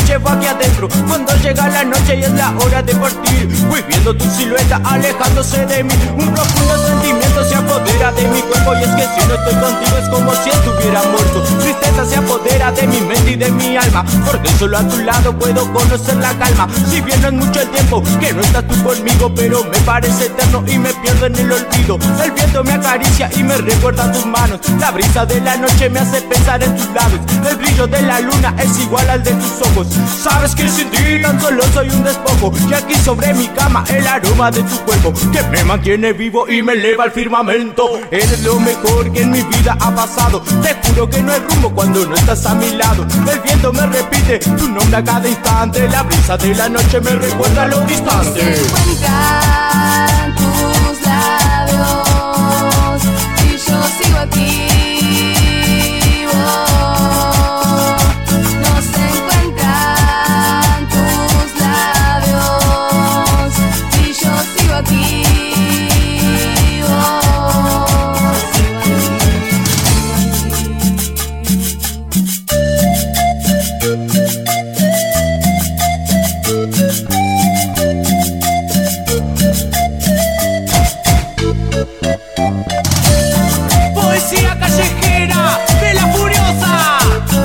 llevo aquí adentro. Cuando llega la noche y es la hora de partir, voy viendo tu silueta alejándose de mí. Un profundo sentimiento se apodera de mi cuerpo, y es que si no estoy contigo es como si estuviera muerto. Tristeza se apodera de mi mente y de mi alma, porque solo a tu lado puedo conocer la calma. Si bien no es mucho el tiempo que no estás tú conmigo, pero me parece eterno y me pierdo en el olvido. El viento me acaricia y me recuerda tus manos. La brisa de la noche me hace pensar en tus labios. El brillo de la luna es igual al de tus ojos. Sabes que sin ti tan solo soy un despojo, y aquí sobre mi cama el aroma de tu cuerpo que me mantiene vivo y me eleva al firmamento. Eres lo mejor que en mi vida ha pasado. Te juro que no hay rumbo cuando no estás a mi lado. El viento me repite tu nombre a cada instante. La brisa de la noche me recuerda lo distante. Se encuentran tus labios y yo sigo aquí. No se encuentran tus labios y yo sigo aquí. Poesía callejera de la Furiosa.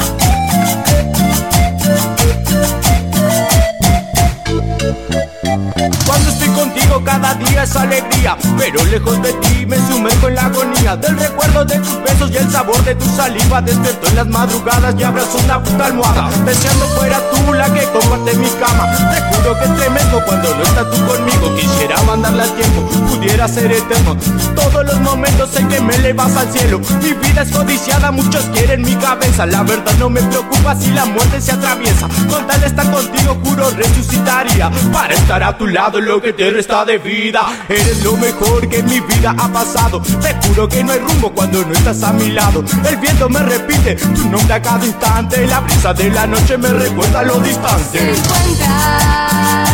Cuando estoy contigo cada día es alegría, pero lejos de ti me sumerjo en la agonía del recuerdo de tus besos y el sabor de tu saliva. Despierto en las madrugadas y abrazo una puta almohada, deseando fuera tú la que comparte mi cama. Te juro que estremezco cuando no estás tú conmigo. Quisiera mandarle al tiempo, pudiera ser eterno todos los momentos en que me elevas al cielo. Mi vida es codiciada, muchos quieren mi cabeza. La verdad no me preocupa si la muerte se atraviesa. Con tal de estar contigo juro resucitaría para estar a tu lado lo que te resta de vida. Eres lo mejor que en mi vida ha pasado. Te juro que no hay rumbo cuando no estás a mi lado. El viento me repite tu nombre a cada instante. La brisa de la noche me recuerda lo distante. Se encuentran